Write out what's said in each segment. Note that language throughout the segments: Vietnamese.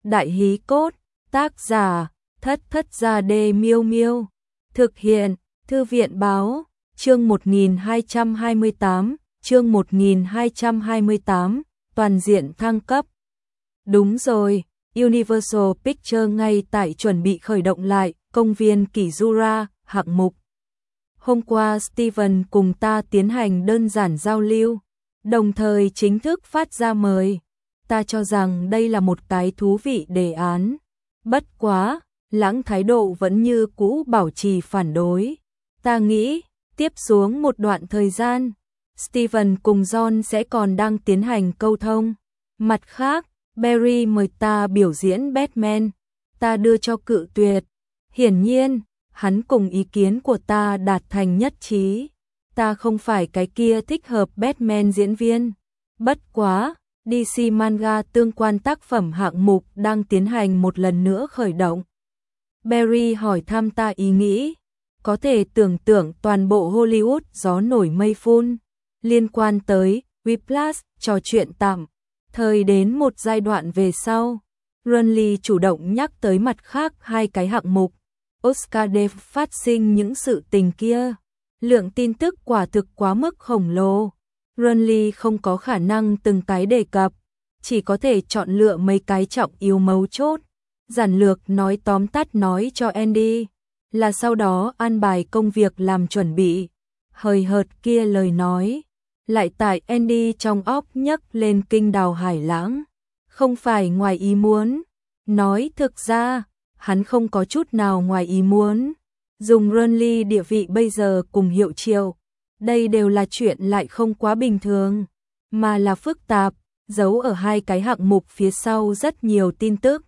Đại hí cốt, tác giả, Thất Thất Gia Đê Miêu Miêu. Thực hiện, Thư viện báo, chương 1228, toàn diện thăng cấp. Đúng rồi, Universal Pictures ngay tại chuẩn bị khởi động lại công viên Kizura hạng mục. Hôm qua Steven cùng ta tiến hành đơn giản giao lưu, đồng thời chính thức phát ra mời. Ta cho rằng đây là một cái thú vị đề án. Bất quá, Lãng thái độ vẫn như cũ bảo trì phản đối. Ta nghĩ, tiếp xuống một đoạn thời gian, Steven cùng John sẽ còn đang tiến hành câu thông. Mặt khác, Barry mời ta biểu diễn Batman, ta đưa cho cự tuyệt. Hiển nhiên, hắn cùng ý kiến của ta đạt thành nhất trí. Ta không phải cái kia thích hợp Batman diễn viên. Bất quá, DC Manga tương quan tác phẩm hạng mục đang tiến hành một lần nữa khởi động. Barry hỏi thăm ta ý nghĩ, có thể tưởng tượng toàn bộ Hollywood gió nổi mây phun, liên quan tới Whiplash, trò chuyện tạm. Thời đến một giai đoạn về sau, Runley chủ động nhắc tới mặt khác hai cái hạng mục. Oscar Dave phát sinh những sự tình kia. Lượng tin tức quả thực quá mức khổng lồ. Runley không có khả năng từng cái đề cập, chỉ có thể chọn lựa mấy cái trọng yếu mấu chốt. Giản lược nói tóm tắt nói cho Andy, là sau đó an bài công việc làm chuẩn bị. Hời hợt kia lời nói, lại tại Andy trong óc nhấc lên kinh đào hải lãng. Không phải ngoài ý muốn. Nói thực ra, hắn không có chút nào ngoài ý muốn. Dùng Runley địa vị bây giờ cùng Hiệu Triệu, đây đều là chuyện lại không quá bình thường, mà là phức tạp, giấu ở hai cái hạng mục phía sau rất nhiều tin tức.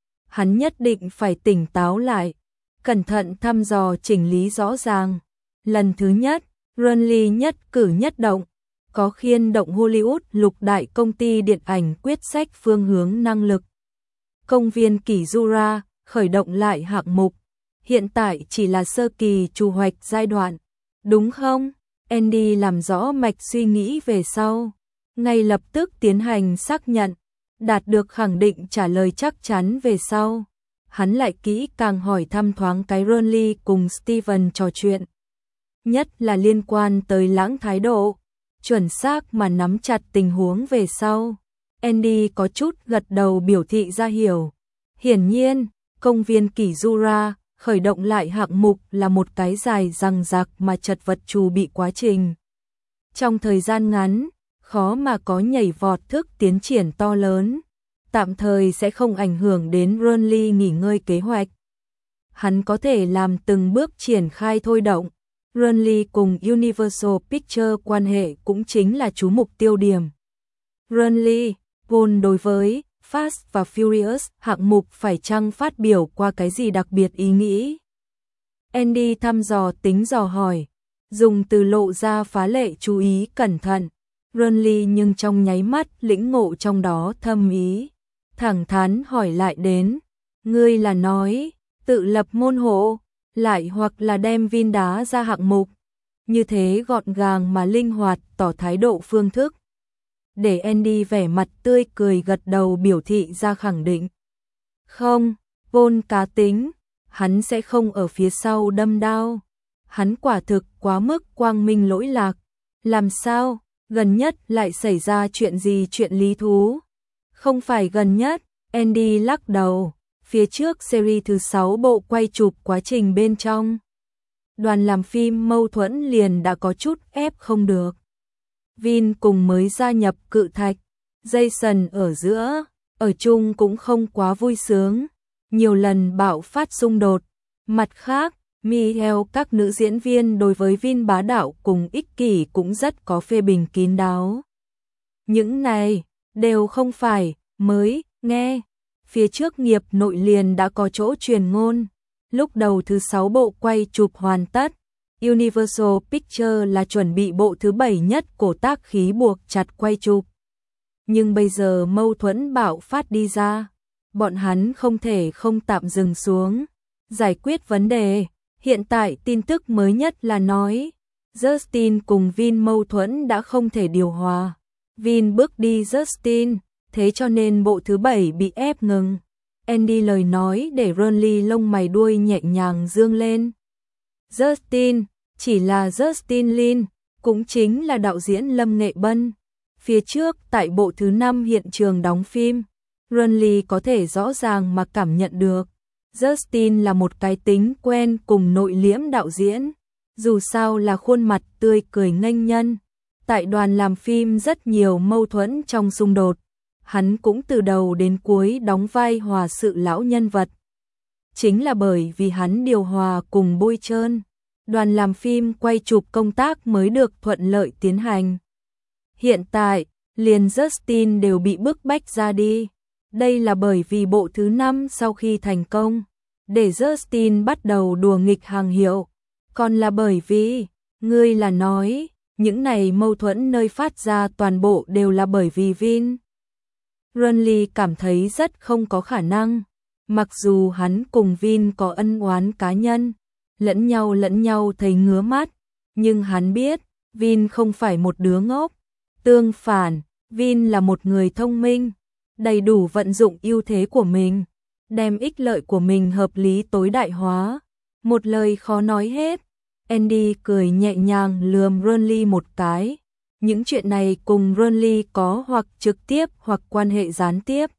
Hắn nhất định phải tỉnh táo lại, cẩn thận thăm dò chỉnh lý rõ ràng. Lần thứ nhất, Runley nhất cử nhất động, có khiên động Hollywood lục đại công ty điện ảnh quyết sách phương hướng năng lực. Công viên Kizura khởi động lại hạng mục, hiện tại chỉ là sơ kỳ chủ hoạch giai đoạn, đúng không? Andy làm rõ mạch suy nghĩ về sau, ngay lập tức tiến hành xác nhận, đạt được khẳng định trả lời chắc chắn về sau. Hắn lại kỹ càng hỏi thăm thoáng cái Runley cùng Steven trò chuyện, nhất là liên quan tới Lãng thái độ, chuẩn xác mà nắm chặt tình huống về sau. Andy có chút gật đầu biểu thị ra hiểu. Hiển nhiên, công viên Kizura khởi động lại hạng mục là một cái dài dằng dặc mà chật vật chuẩn bị quá trình. Trong thời gian ngắn, khó mà có nhảy vọt thức tiến triển to lớn, tạm thời sẽ không ảnh hưởng đến Runley nghỉ ngơi kế hoạch. Hắn có thể làm từng bước triển khai thôi động. Runley cùng Universal Pictures quan hệ cũng chính là chú mục tiêu điểm. Runley, vốn đối với Fast và Furious hạng mục phải chăng phát biểu qua cái gì đặc biệt ý nghĩ. Andy thăm dò tính dò hỏi, dùng từ lộ ra phá lệ chú ý cẩn thận. Runley nhưng trong nháy mắt lĩnh ngộ trong đó thâm ý, thẳng thắn hỏi lại đến, ngươi là nói tự lập môn hộ, lại hoặc là đem Vin đá ra hạng mục. Như thế gọn gàng mà linh hoạt tỏ thái độ phương thức. Để Andy vẻ mặt tươi cười gật đầu biểu thị ra khẳng định. Không, vốn cá tính, hắn sẽ không ở phía sau đâm đao. Hắn quả thực quá mức quang minh lỗi lạc. Làm sao, gần nhất lại xảy ra chuyện gì chuyện lý thú? Không phải gần nhất, Andy lắc đầu. Phía trước series thứ 6 bộ quay chụp quá trình bên trong. Đoàn làm phim mâu thuẫn liền đã có chút ép không được. Vin cùng mới gia nhập cự thạch, Jason ở giữa, ở chung cũng không quá vui sướng, nhiều lần bạo phát xung đột. Mặt khác, Michelle các nữ diễn viên đối với Vin bá đạo cùng ích kỷ cũng rất có phê bình kín đáo. Những này đều không phải mới nghe, phía trước nghiệp nội liền đã có chỗ truyền ngôn. Lúc đầu thứ 6 bộ quay chụp hoàn tất, Universal Pictures là chuẩn bị bộ thứ 7 nhất cổ tác khí buộc chặt quay chụp. Nhưng bây giờ mâu thuẫn bạo phát đi ra, bọn hắn không thể không tạm dừng xuống, giải quyết vấn đề. Hiện tại tin tức mới nhất là nói, Justin cùng Vin mâu thuẫn đã không thể điều hòa. Vin bước đi Justin, thế cho nên bộ thứ 7 bị ép ngừng. Andy lời nói để Ronly lông mày đuôi nhẹ nhàng dương lên. Justin, chỉ là Justin Lin, cũng chính là đạo diễn Lâm Nghệ Bân. Phía trước tại bộ thứ 5 hiện trường đóng phim, Ronly có thể rõ ràng mà cảm nhận được. Justin là một cái tính quen cùng nội liễm đạo diễn, dù sao là khuôn mặt tươi cười nghênh nhân. Tại đoàn làm phim rất nhiều mâu thuẫn trong xung đột, hắn cũng từ đầu đến cuối đóng vai hòa sự lão nhân vật. Chính là bởi vì hắn điều hòa cùng bôi trơn, đoàn làm phim quay chụp công tác mới được thuận lợi tiến hành. Hiện tại, liền Justin đều bị bức bách ra đi. Đây là bởi vì bộ thứ 5 sau khi thành công, để Justin bắt đầu đùa nghịch hàng hiệu. Còn là bởi vì, ngươi là nói, những này mâu thuẫn nơi phát ra toàn bộ đều là bởi vì Vin. Ronly cảm thấy rất không có khả năng, mặc dù hắn cùng Vin có ân oán cá nhân, lẫn nhau thấy ngứa mắt, nhưng hắn biết, Vin không phải một đứa ngốc. Tương phản, Vin là một người thông minh, đầy đủ vận dụng ưu thế của mình, đem ích lợi của mình hợp lý tối đại hóa. Một lời khó nói hết. Andy cười nhẹ nhàng lườm Ronly một cái. Những chuyện này cùng Ronly có hoặc trực tiếp hoặc quan hệ gián tiếp.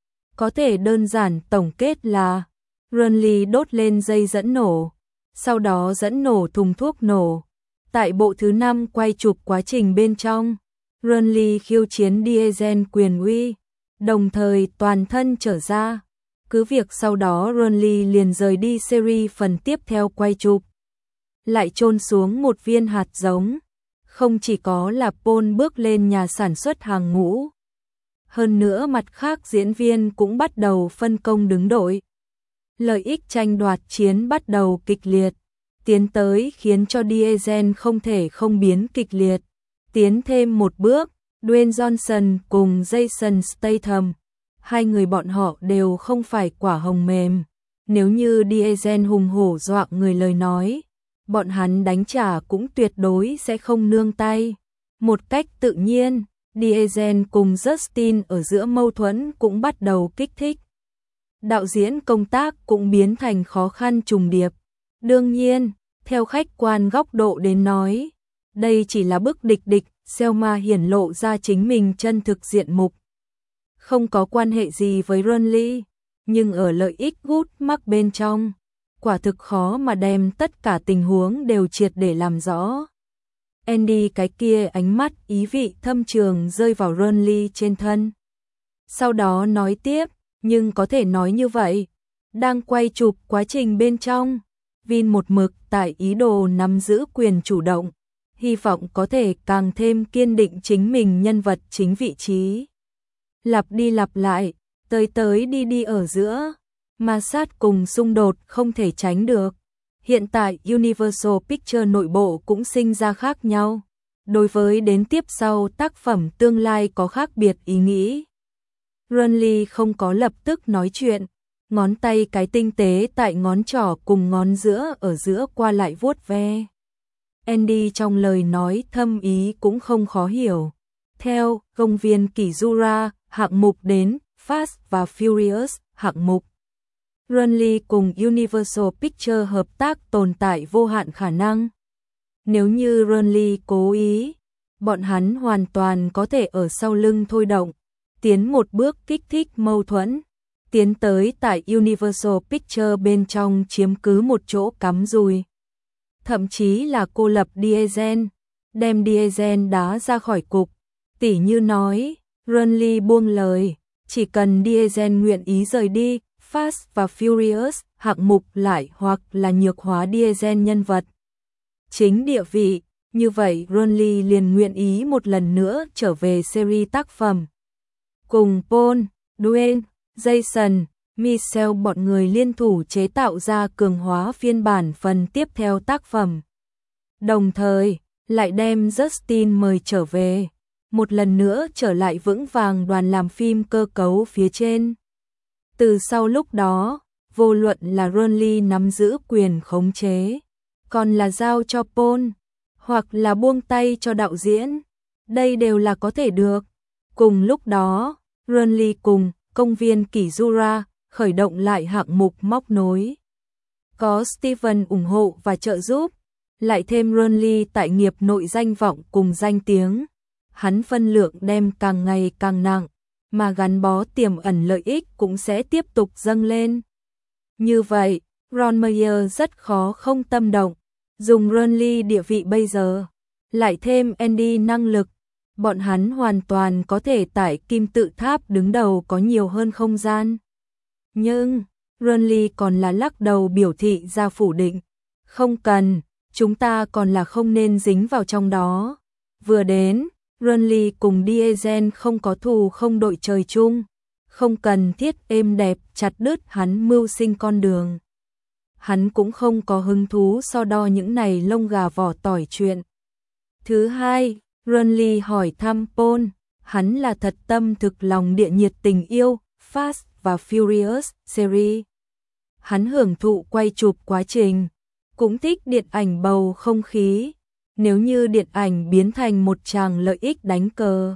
Có thể đơn giản tổng kết là Ronly đốt lên dây dẫn nổ, sau đó dẫn nổ thùng thuốc nổ. Tại bộ thứ 5 quay chụp quá trình bên trong, Ronly khiêu chiến Diesel quyền uy, đồng thời toàn thân trở ra. Cứ việc sau đó Ronly liền rời đi series phần tiếp theo quay chụp, lại chôn xuống một viên hạt giống. Không chỉ có là Paul bước lên nhà sản xuất hàng ngũ, hơn nữa mặt khác diễn viên cũng bắt đầu phân công đứng đội. Lợi ích tranh đoạt chiến bắt đầu kịch liệt, tiến tới khiến cho Diesel không thể không biến kịch liệt. Tiến thêm một bước, Dwayne Johnson cùng Jason Statham, hai người bọn họ đều không phải quả hồng mềm. Nếu như Diesel hùng hổ dọa người lời nói, bọn hắn đánh trả cũng tuyệt đối sẽ không nương tay. Một cách tự nhiên, Diesel cùng Justin ở giữa mâu thuẫn cũng bắt đầu kích thích. Đạo diễn công tác cũng biến thành khó khăn trùng điệp. Đương nhiên, theo khách quan góc độ đến nói, đây chỉ là bức địch Selma hiển lộ ra chính mình chân thực diện mục. Không có quan hệ gì với Ronly, nhưng ở lợi ích gút mắc bên trong, quả thực khó mà đem tất cả tình huống đều triệt để làm rõ. Andy cái kia ánh mắt ý vị thâm trường rơi vào Ronly trên thân. Sau đó nói tiếp, nhưng có thể nói như vậy, đang quay chụp quá trình bên trong, Vin một mực tại ý đồ nắm giữ quyền chủ động, hy vọng có thể càng thêm kiên định chính mình nhân vật chính vị trí. Lặp đi lặp lại, tới đi ở giữa, ma sát cùng xung đột không thể tránh được. Hiện tại Universal Pictures nội bộ cũng sinh ra khác nhau. Đối với đến tiếp sau tác phẩm tương lai có khác biệt ý nghĩ. Ronly không có lập tức nói chuyện, ngón tay cái tinh tế tại ngón trỏ cùng ngón giữa ở giữa qua lại vuốt ve. Andy trong lời nói thâm ý cũng không khó hiểu. Theo công viên Kizura, hạng mục đến Fast và Furious, hạng mục. Ronly cùng Universal Pictures hợp tác tồn tại vô hạn khả năng. Nếu như Ronly cố ý, bọn hắn hoàn toàn có thể ở sau lưng thôi động, tiến một bước kích thích mâu thuẫn, tiến tới tại Universal Pictures bên trong chiếm cứ một chỗ cắm rùi. Thậm chí là cô lập Diesel, đem Diesel đá ra khỏi cục. Tỉ như nói, Ronly buông lời, chỉ cần Diesel nguyện ý rời đi, Fast và Furious hạng mục lại hoặc là nhược hóa Diesel nhân vật chính địa vị, như vậy Ronly liền nguyện ý một lần nữa trở về series tác phẩm. Cùng Paul, Dwayne, Jason, Michelle bọn người liên thủ chế tạo ra cường hóa phiên bản phần tiếp theo tác phẩm. Đồng thời, lại đem Justin mời trở về, một lần nữa trở lại vững vàng đoàn làm phim cơ cấu phía trên. Từ sau lúc đó, vô luận là Ronly nắm giữ quyền khống chế, còn là giao cho Paul, hoặc là buông tay cho đạo diễn, đây đều là có thể được. Cùng lúc đó, Ronly cùng công viên Kizura, khởi động lại hạng mục móc nối. Có Steven ủng hộ và trợ giúp, lại thêm Ronly tại nghiệp nội danh vọng cùng danh tiếng, hắn phân lượng đem càng ngày càng nặng, mà gắn bó tiềm ẩn lợi ích cũng sẽ tiếp tục dâng lên. Như vậy, Ron Meyer rất khó không tâm động, dùng Ronly địa vị bây giờ, lại thêm Andy năng lực, bọn hắn hoàn toàn có thể tại kim tự tháp đứng đầu có nhiều hơn không gian. Nhưng, Ronly còn là lắc đầu biểu thị ra phủ định, không cần, chúng ta còn là không nên dính vào trong đó. Vừa đến, Ronly cùng Diesel không có thù không đội trời chung, không cần thiết êm đẹp chặt đứt hắn mưu sinh con đường. Hắn cũng không có hứng thú so đo những này lông gà vỏ tỏi chuyện. Thứ hai, Ronly hỏi thăm Paul, hắn là thật tâm thực lòng địa nhiệt tình yêu Fast và Furious series. Hắn hưởng thụ quay chụp quá trình, cũng thích điện ảnh bầu không khí. Nếu như điện ảnh biến thành một tràng lợi ích đánh cờ,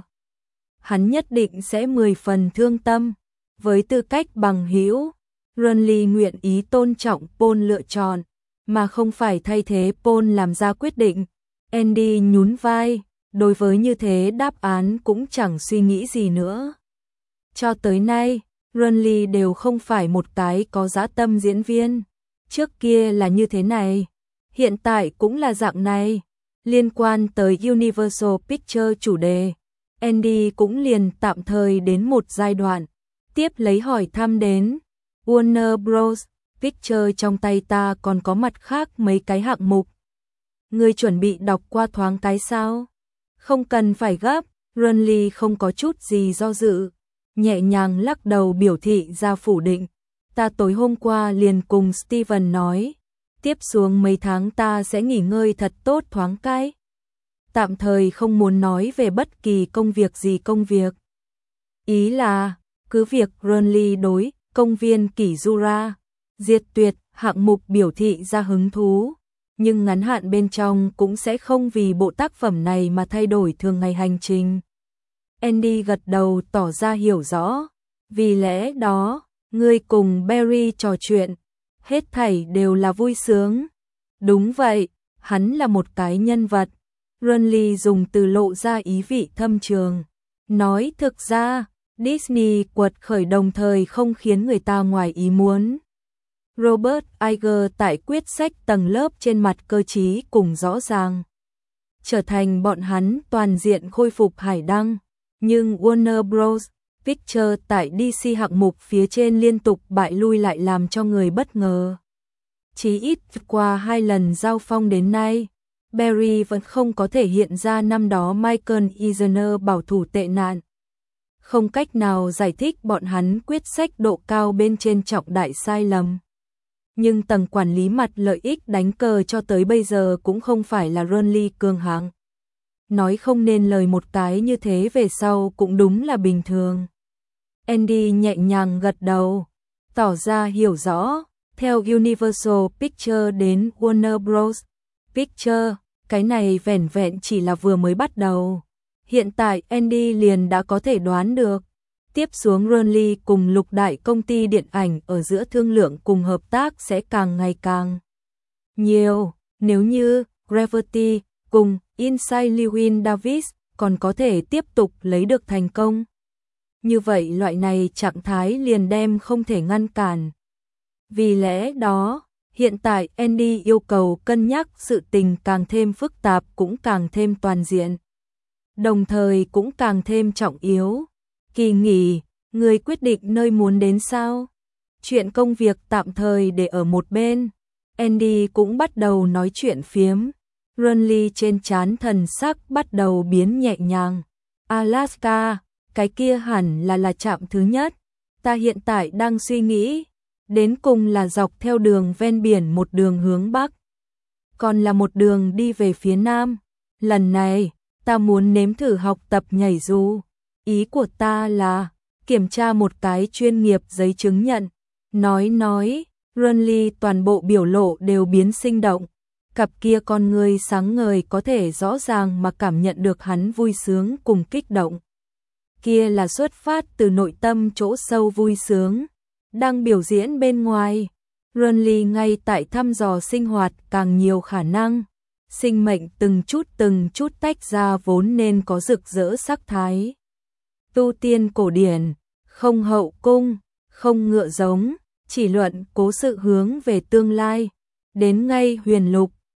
hắn nhất định sẽ 10 phần thương tâm. Với tư cách bằng hữu, Ronly nguyện ý tôn trọng Paul lựa chọn, mà không phải thay thế Paul làm ra quyết định. Andy nhún vai, đối với như thế đáp án cũng chẳng suy nghĩ gì nữa. Cho tới nay, Ronly đều không phải một cái có dã tâm diễn viên. Trước kia là như thế này, hiện tại cũng là dạng này. Liên quan tới Universal Pictures chủ đề, Andy cũng liền tạm thời đến một giai đoạn, tiếp lấy hỏi thăm đến Warner Bros. Pictures trong tay ta còn có mặt khác mấy cái hạng mục. Ngươi chuẩn bị đọc qua thoáng cái sao? Không cần phải gấp, Ronly không có chút gì do dự, nhẹ nhàng lắc đầu biểu thị ra phủ định. Ta tối hôm qua liền cùng Steven nói, tiếp xuống mấy tháng ta sẽ nghỉ ngơi thật tốt thoáng cái. Tạm thời không muốn nói về bất kỳ công việc. Ý là, cứ việc Ronly đối công viên Kỷ Jura, diệt tuyệt hạng mục biểu thị ra hứng thú, nhưng ngắn hạn bên trong cũng sẽ không vì bộ tác phẩm này mà thay đổi thường ngày hành trình. Andy gật đầu tỏ ra hiểu rõ, vì lẽ đó, ngươi cùng Barry trò chuyện, hết thảy đều là vui sướng. Đúng vậy, hắn là một cái nhân vật. Ronly dùng từ lộ ra ý vị thâm trường. Nói thực ra, Disney quật khởi đồng thời không khiến người ta ngoài ý muốn. Robert Iger tại quyết sách tầng lớp trên mặt cơ trí cùng rõ ràng, trở thành bọn hắn toàn diện khôi phục hải đăng. Nhưng Warner Bros. Pictures tại DC hạng mục phía trên liên tục bại lui lại làm cho người bất ngờ. Chỉ ít qua 2 lần giao phong đến nay, Barry vẫn không có thể hiện ra năm đó Michael Eisner bảo thủ tệ nạn. Không cách nào giải thích bọn hắn quyết sách độ cao bên trên trọng đại sai lầm. Nhưng tầng quản lý mặt lợi ích đánh cờ cho tới bây giờ cũng không phải là Ronly cường hạng. Nói không nên lời một cái như thế về sau cũng đúng là bình thường. Andy nhẹ nhàng gật đầu, tỏ ra hiểu rõ. Theo Universal Pictures đến Warner Bros. Pictures, cái này vẻn vẹn chỉ là vừa mới bắt đầu. Hiện tại Andy liền đã có thể đoán được. Tiếp xuống Ronly cùng lục đại công ty điện ảnh ở giữa thương lượng cùng hợp tác sẽ càng ngày càng nhiều. Nếu như Gravity cùng Inside Llewyn Davis còn có thể tiếp tục lấy được thành công, như vậy loại này trạng thái liền đem không thể ngăn cản. Vì lẽ đó, hiện tại Andy yêu cầu cân nhắc sự tình càng thêm phức tạp cũng càng thêm toàn diện. Đồng thời cũng càng thêm trọng yếu. Kỳ nghỉ, người quyết định nơi muốn đến sao? Chuyện công việc tạm thời để ở một bên. Andy cũng bắt đầu nói chuyện phiếm. Ronly trên trán thần sắc bắt đầu biến nhẹ nhàng. Alaska, cái kia hẳn là trạm thứ nhất. Ta hiện tại đang suy nghĩ, đến cùng là dọc theo đường ven biển một đường hướng Bắc, còn là một đường đi về phía Nam. Lần này, ta muốn nếm thử học tập nhảy dù. Ý của ta là kiểm tra một cái chuyên nghiệp giấy chứng nhận. Nói, Ronly toàn bộ biểu lộ đều biến sinh động. Cặp kia con người sáng ngời có thể rõ ràng mà cảm nhận được hắn vui sướng cùng kích động. Kia là xuất phát từ nội tâm chỗ sâu vui sướng. đang biểu diễn bên ngoài. Renly ngay tại thăm dò sinh hoạt càng nhiều khả năng. Sinh mệnh từng chút tách ra vốn nên có rực rỡ sắc thái. Tu tiên cổ điển, không hậu cung, không ngựa giống, chỉ luận cố sự hướng về tương lai. Đến ngay huyền lục,